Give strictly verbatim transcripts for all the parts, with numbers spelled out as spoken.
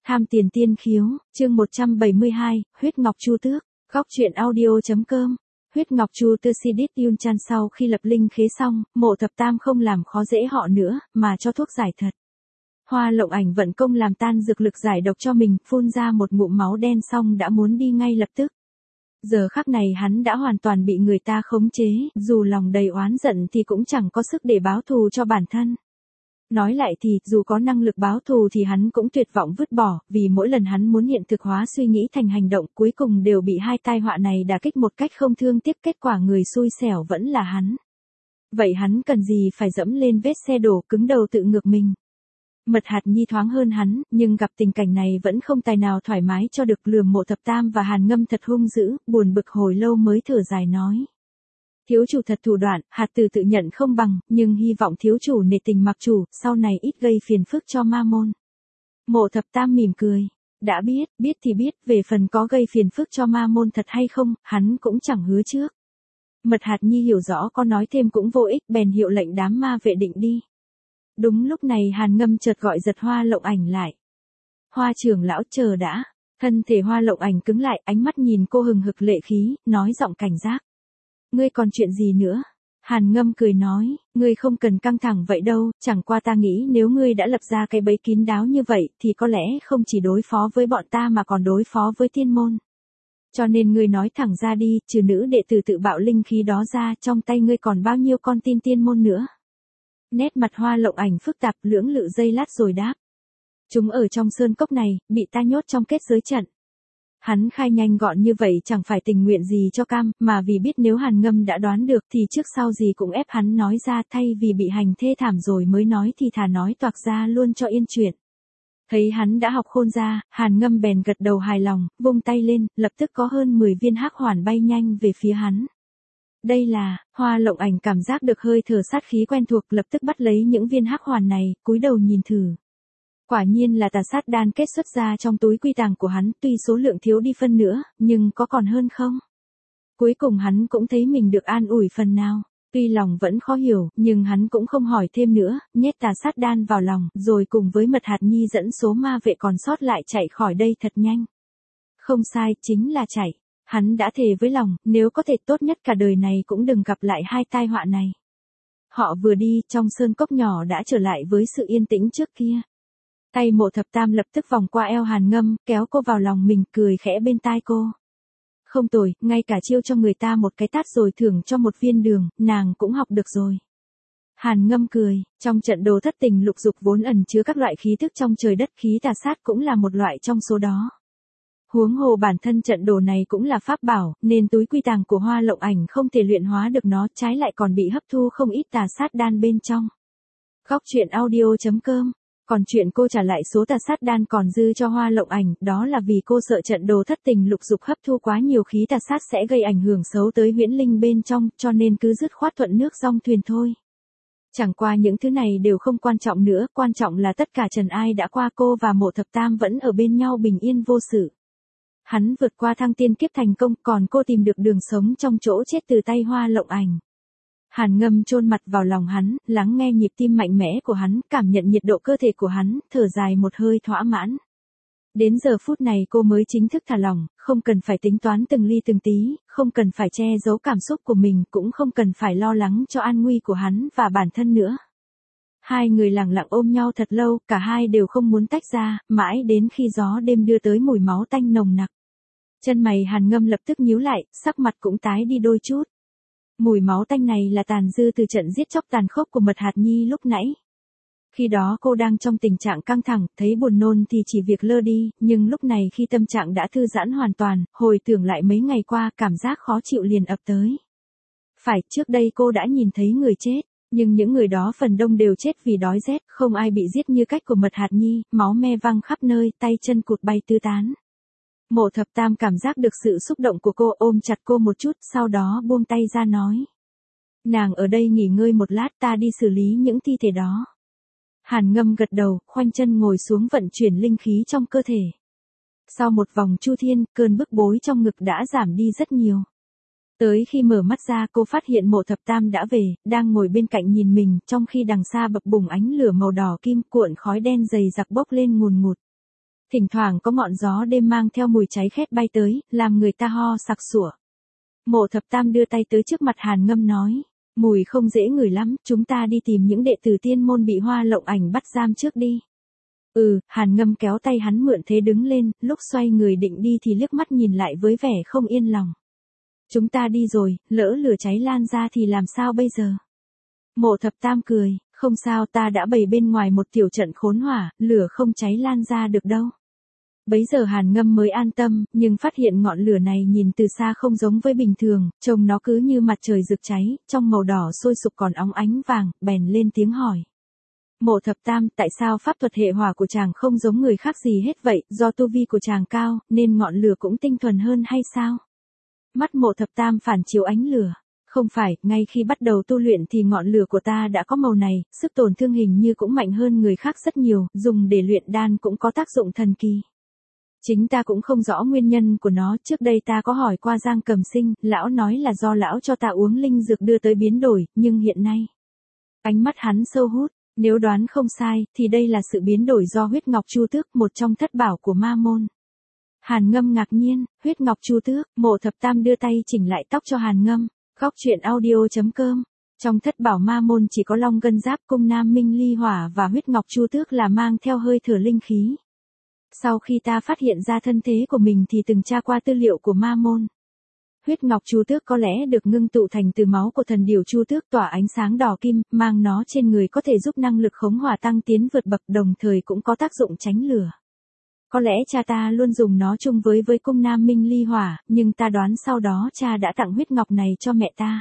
Tham tiền tiên khiếu, chương một trăm bảy mươi hai, huyết ngọc chu tước, góc truyện audio.com. Huyết ngọc chu tước Sidit Yun Chan sau khi lập linh khế xong, Mộ Thập Tam không làm khó dễ họ nữa, mà cho thuốc giải thật. Hoa Lộng Ảnh vận công làm tan dược lực giải độc cho mình, phun ra một ngụm máu đen xong đã muốn đi ngay lập tức. Giờ khắc này hắn đã hoàn toàn bị người ta khống chế, dù lòng đầy oán giận thì cũng chẳng có sức để báo thù cho bản thân. Nói lại thì, dù có năng lực báo thù thì hắn cũng tuyệt vọng vứt bỏ, vì mỗi lần hắn muốn hiện thực hóa suy nghĩ thành hành động cuối cùng đều bị hai tai họa này đả kích một cách không thương tiếc, kết quả người xui xẻo vẫn là hắn. Vậy hắn cần gì phải dẫm lên vết xe đổ cứng đầu tự ngược mình. Mật Hạt Nhi thoáng hơn hắn, nhưng gặp tình cảnh này vẫn không tài nào thoải mái cho được, lườm Mộ Thập Tam và Hàn Ngâm thật hung dữ, buồn bực hồi lâu mới thở dài nói. Thiếu chủ thật thủ đoạn, hạt tử tự nhận không bằng, nhưng hy vọng thiếu chủ nể tình mặc chủ, sau này ít gây phiền phức cho ma môn. Mộ Thập Tam mỉm cười. Đã biết, biết thì biết, về phần có gây phiền phức cho ma môn thật hay không, hắn cũng chẳng hứa trước. Mật Hạt Nhi hiểu rõ có nói thêm cũng vô ích, bèn hiệu lệnh đám ma vệ định đi. Đúng lúc này Hàn Ngâm chợt gọi giật Hoa Lộng Ảnh lại. Hoa trưởng lão chờ đã. Thân thể Hoa Lộng Ảnh cứng lại, ánh mắt nhìn cô hừng hực lệ khí, nói giọng cảnh giác. Ngươi còn chuyện gì nữa? Hàn Ngâm cười nói, ngươi không cần căng thẳng vậy đâu, chẳng qua ta nghĩ nếu ngươi đã lập ra cái bẫy kín đáo như vậy thì có lẽ không chỉ đối phó với bọn ta mà còn đối phó với tiên môn. Cho nên ngươi nói thẳng ra đi, trừ nữ đệ tử tự bạo linh khí đó ra, trong tay ngươi còn bao nhiêu con tin tiên môn nữa? Nét mặt Hoa Lộng Ảnh phức tạp, lưỡng lự giây lát rồi đáp. Chúng ở trong sơn cốc này, bị ta nhốt trong kết giới trận. Hắn khai nhanh gọn như vậy chẳng phải tình nguyện gì cho cam, mà vì biết nếu Hàn Ngâm đã đoán được thì trước sau gì cũng ép hắn nói ra, thay vì bị hành thê thảm rồi mới nói thì thà nói toạc ra luôn cho yên chuyện. Thấy hắn đã học khôn ra, Hàn Ngâm bèn gật đầu hài lòng, vung tay lên, lập tức có hơn mười viên hắc hoàn bay nhanh về phía hắn. Đây là, Hoa Lộng Ảnh cảm giác được hơi thở sát khí quen thuộc, lập tức bắt lấy những viên hắc hoàn này, cúi đầu nhìn thử. Quả nhiên là tà sát đan kết xuất ra trong túi quy tàng của hắn, tuy số lượng thiếu đi phân nữa, nhưng có còn hơn không? Cuối cùng hắn cũng thấy mình được an ủi phần nào. Tuy lòng vẫn khó hiểu, nhưng hắn cũng không hỏi thêm nữa, nhét tà sát đan vào lòng, rồi cùng với Mật Hạt Nhi dẫn số ma vệ còn sót lại chạy khỏi đây thật nhanh. Không sai, chính là chạy. Hắn đã thề với lòng, nếu có thể tốt nhất cả đời này cũng đừng gặp lại hai tai họa này. Họ vừa đi, trong sơn cốc nhỏ đã trở lại với sự yên tĩnh trước kia. Tay Mộ Thập Tam lập tức vòng qua eo Hàn Ngâm, kéo cô vào lòng mình, cười khẽ bên tai cô. Không tồi, ngay cả chiêu cho người ta một cái tát rồi thưởng cho một viên đường, nàng cũng học được rồi. Hàn Ngâm cười, trong trận đồ thất tình lục dục vốn ẩn chứa các loại khí thức trong trời đất, khí tà sát cũng là một loại trong số đó. Huống hồ bản thân trận đồ này cũng là pháp bảo, nên túi quy tàng của Hoa Lộng Ảnh không thể luyện hóa được nó, trái lại còn bị hấp thu không ít tà sát đan bên trong. Góc truyện audio.com. Còn chuyện cô trả lại số tà sát đan còn dư cho Hoa Lộng Ảnh, đó là vì cô sợ trận đồ thất tình lục dục hấp thu quá nhiều khí tà sát sẽ gây ảnh hưởng xấu tới huyễn linh bên trong, cho nên cứ dứt khoát thuận nước dong thuyền thôi. Chẳng qua những thứ này đều không quan trọng nữa, quan trọng là tất cả trần ai đã qua, cô và Mộ Thập Tam vẫn ở bên nhau bình yên vô sự. Hắn vượt qua thăng tiên kiếp thành công, còn cô tìm được đường sống trong chỗ chết từ tay Hoa Lộng Ảnh. Hàn Ngâm chôn mặt vào lòng hắn, lắng nghe nhịp tim mạnh mẽ của hắn, cảm nhận nhiệt độ cơ thể của hắn, thở dài một hơi thỏa mãn. Đến giờ phút này cô mới chính thức thả lỏng, không cần phải tính toán từng ly từng tí, không cần phải che giấu cảm xúc của mình, cũng không cần phải lo lắng cho an nguy của hắn và bản thân nữa. Hai người lặng lặng ôm nhau thật lâu, cả hai đều không muốn tách ra, mãi đến khi gió đêm đưa tới mùi máu tanh nồng nặc. Chân mày Hàn Ngâm lập tức nhíu lại, sắc mặt cũng tái đi đôi chút. Mùi máu tanh này là tàn dư từ trận giết chóc tàn khốc của Mật Hạt Nhi lúc nãy. Khi đó cô đang trong tình trạng căng thẳng, thấy buồn nôn thì chỉ việc lơ đi, nhưng lúc này khi tâm trạng đã thư giãn hoàn toàn, hồi tưởng lại mấy ngày qua, cảm giác khó chịu liền ập tới. Phải, trước đây cô đã nhìn thấy người chết, nhưng những người đó phần đông đều chết vì đói rét, không ai bị giết như cách của Mật Hạt Nhi, máu me văng khắp nơi, tay chân cụt bay tứ tán. Mộ Thập Tam cảm giác được sự xúc động của cô, ôm chặt cô một chút, sau đó buông tay ra nói. Nàng ở đây nghỉ ngơi một lát, ta đi xử lý những thi thể đó. Hàn Ngâm gật đầu, khoanh chân ngồi xuống vận chuyển linh khí trong cơ thể. Sau một vòng chu thiên, cơn bức bối trong ngực đã giảm đi rất nhiều. Tới khi mở mắt ra cô phát hiện Mộ Thập Tam đã về, đang ngồi bên cạnh nhìn mình, trong khi đằng xa bập bùng ánh lửa màu đỏ kim, cuộn khói đen dày đặc bốc lên ngùn ngụt. Thỉnh thoảng có ngọn gió đêm mang theo mùi cháy khét bay tới, làm người ta ho sặc sủa. Mộ Thập Tam đưa tay tới trước mặt Hàn Ngâm nói, mùi không dễ ngửi lắm, chúng ta đi tìm những đệ tử tiên môn bị Hoa Lộng Ảnh bắt giam trước đi. Ừ, Hàn Ngâm kéo tay hắn mượn thế đứng lên, lúc xoay người định đi thì liếc mắt nhìn lại với vẻ không yên lòng. Chúng ta đi rồi, lỡ lửa cháy lan ra thì làm sao bây giờ? Mộ Thập Tam cười, không sao, ta đã bày bên ngoài một tiểu trận khốn hỏa, lửa không cháy lan ra được đâu. Bấy giờ Hàn Ngâm mới an tâm, nhưng phát hiện ngọn lửa này nhìn từ xa không giống với bình thường, trông nó cứ như mặt trời rực cháy, trong màu đỏ sôi sục còn óng ánh vàng, bèn lên tiếng hỏi. Mộ Thập Tam, tại sao pháp thuật hệ hỏa của chàng không giống người khác gì hết vậy, do tu vi của chàng cao, nên ngọn lửa cũng tinh thuần hơn hay sao? Mắt Mộ Thập Tam phản chiếu ánh lửa. Không phải, ngay khi bắt đầu tu luyện thì ngọn lửa của ta đã có màu này, sức tổn thương hình như cũng mạnh hơn người khác rất nhiều, dùng để luyện đan cũng có tác dụng thần kỳ. Chính ta cũng không rõ nguyên nhân của nó, trước đây ta có hỏi qua Giang Cầm Sinh, lão nói là do lão cho ta uống linh dược đưa tới biến đổi, nhưng hiện nay. Ánh mắt hắn sâu hút, nếu đoán không sai, thì đây là sự biến đổi do huyết ngọc chu tước, một trong thất bảo của ma môn. Hàn Ngâm ngạc nhiên, huyết ngọc chu tước, Mộ Thập Tam đưa tay chỉnh lại tóc cho Hàn Ngâm. Góc truyện audio.com. Trong thất bảo ma môn chỉ có Long Ngân Giáp, Cung Nam Minh Ly Hỏa và huyết ngọc chu tước là mang theo hơi thở linh khí. Sau khi ta phát hiện ra thân thế của mình thì từng tra qua tư liệu của ma môn. Huyết ngọc chu tước có lẽ được ngưng tụ thành từ máu của thần điểu chu tước tỏa ánh sáng đỏ kim, mang nó trên người có thể giúp năng lực khống hỏa tăng tiến vượt bậc, đồng thời cũng có tác dụng tránh lửa. Có lẽ cha ta luôn dùng nó chung với với Cung Nam Minh Ly Hỏa, nhưng ta đoán sau đó cha đã tặng huyết ngọc này cho mẹ ta.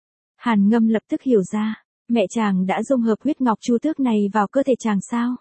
Hàn Ngâm lập tức hiểu ra, mẹ chàng đã dung hợp huyết ngọc chu tước này vào cơ thể chàng sao?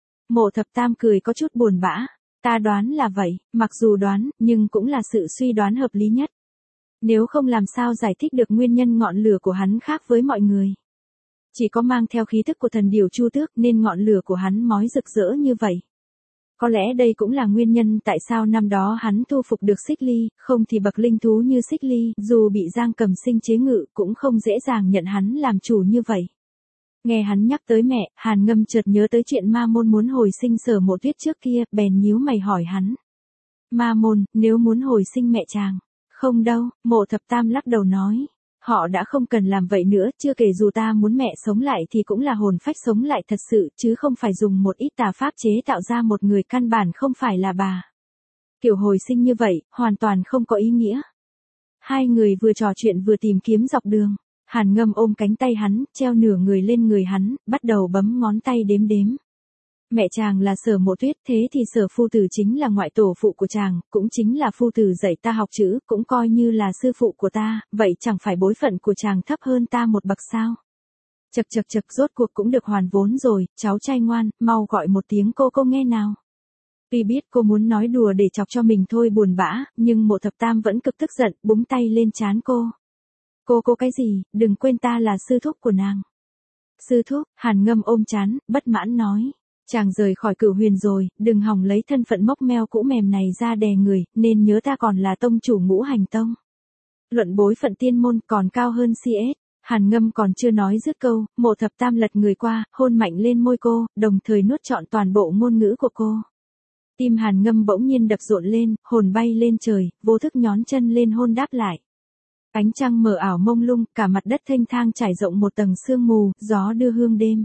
Mộ Thập Tam cười có chút buồn bã, ta đoán là vậy, mặc dù đoán, nhưng cũng là sự suy đoán hợp lý nhất. Nếu không làm sao giải thích được nguyên nhân ngọn lửa của hắn khác với mọi người. Chỉ có mang theo khí thức của thần điểu chu tước nên ngọn lửa của hắn mói rực rỡ như vậy. Có lẽ đây cũng là nguyên nhân tại sao năm đó hắn thu phục được Xích Ly, không thì bậc linh thú như Xích Ly, dù bị Giang Cầm Sinh chế ngự cũng không dễ dàng nhận hắn làm chủ như vậy. Nghe hắn nhắc tới mẹ, Hàn Ngâm chợt nhớ tới chuyện ma môn muốn hồi sinh Sở Mộ Tuyết trước kia, bèn nhíu mày hỏi hắn. Ma môn, nếu muốn hồi sinh mẹ chàng? Không đâu, Mộ Thập Tam lắc đầu nói. Họ đã không cần làm vậy nữa, chưa kể dù ta muốn mẹ sống lại thì cũng là hồn phách sống lại thật sự, chứ không phải dùng một ít tà pháp chế tạo ra một người căn bản không phải là bà. Kiểu hồi sinh như vậy, hoàn toàn không có ý nghĩa. Hai người vừa trò chuyện vừa tìm kiếm dọc đường. Hàn Ngâm ôm cánh tay hắn, treo nửa người lên người hắn, bắt đầu bấm ngón tay đếm đếm. Mẹ chàng là Sở Mộ Tuyết, thế thì Sở phu tử chính là ngoại tổ phụ của chàng, cũng chính là phu tử dạy ta học chữ, cũng coi như là sư phụ của ta, vậy chẳng phải bối phận của chàng thấp hơn ta một bậc sao? Chật chật chật, rốt cuộc cũng được hoàn vốn rồi, cháu trai ngoan, mau gọi một tiếng cô cô nghe nào. Tuy biết cô muốn nói đùa để chọc cho mình thôi buồn bã, nhưng Mộ Thập Tam vẫn cực tức giận, búng tay lên trán cô. Cô cô cái gì, đừng quên ta là sư thúc của nàng. Sư thúc, Hàn Ngâm ôm trán, bất mãn nói. Chàng rời khỏi Cửu Huyền rồi, đừng hòng lấy thân phận mốc meo cũ mềm này ra đè người, nên nhớ ta còn là tông chủ Ngũ Hành Tông. Luận bối phận tiên môn còn cao hơn xê ét. Hàn Ngâm còn chưa nói dứt câu, Mộ Thập Tam lật người qua, hôn mạnh lên môi cô, đồng thời nuốt trọn toàn bộ ngôn ngữ của cô. Tim Hàn Ngâm bỗng nhiên đập rộn lên, hồn bay lên trời, vô thức nhón chân lên hôn đáp lại. Ánh trăng mờ ảo mông lung, cả mặt đất thênh thang trải rộng một tầng sương mù, gió đưa hương đêm.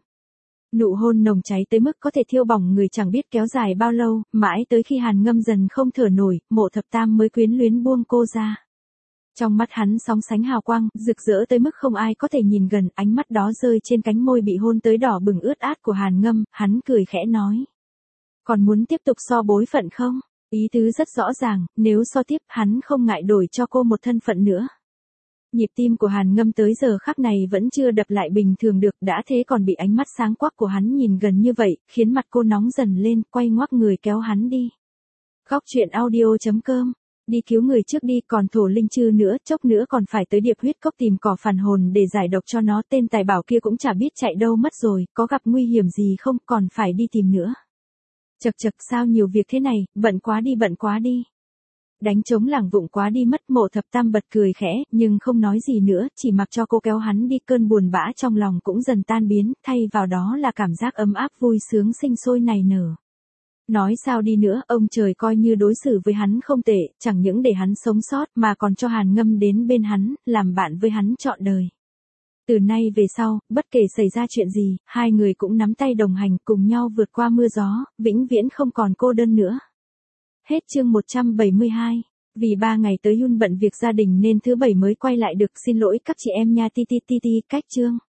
Nụ hôn nồng cháy tới mức có thể thiêu bỏng người chẳng biết kéo dài bao lâu, mãi tới khi Hàn Ngâm dần không thở nổi, Mộ Thập Tam mới quyến luyến buông cô ra. Trong mắt hắn sóng sánh hào quang, rực rỡ tới mức không ai có thể nhìn gần, ánh mắt đó rơi trên cánh môi bị hôn tới đỏ bừng ướt át của Hàn Ngâm, hắn cười khẽ nói. Còn muốn tiếp tục so bối phận không? Ý tứ rất rõ ràng, nếu so tiếp hắn không ngại đổi cho cô một thân phận nữa. Nhịp tim của Hàn Ngâm tới giờ khắc này vẫn chưa đập lại bình thường được, đã thế còn bị ánh mắt sáng quắc của hắn nhìn gần như vậy, khiến mặt cô nóng dần lên, quay ngoắc người kéo hắn đi. Góc truyện audio.com. Đi cứu người trước đi, còn Thổ Linh Chư nữa, chốc nữa còn phải tới Điệp Huyết Cốc tìm cỏ phản hồn để giải độc cho nó, tên tài bảo kia cũng chả biết chạy đâu mất rồi, có gặp nguy hiểm gì không, còn phải đi tìm nữa. Chật chật, sao nhiều việc thế này, bận quá đi bận quá đi. Đánh trống lảng vụng quá đi mất. Mộ Thập Tam bật cười khẽ, nhưng không nói gì nữa, chỉ mặc cho cô kéo hắn đi, cơn buồn bã trong lòng cũng dần tan biến, thay vào đó là cảm giác ấm áp vui sướng sinh sôi nảy nở. Nói sao đi nữa, ông trời coi như đối xử với hắn không tệ, chẳng những để hắn sống sót mà còn cho Hàn Ngâm đến bên hắn, làm bạn với hắn trọn đời. Từ nay về sau, bất kể xảy ra chuyện gì, hai người cũng nắm tay đồng hành cùng nhau vượt qua mưa gió, vĩnh viễn không còn cô đơn nữa. Hết chương một trăm bảy mươi hai. Vì ba ngày tới Yun bận việc gia đình nên thứ bảy mới quay lại được, xin lỗi các chị em nha ti ti ti ti, cách chương.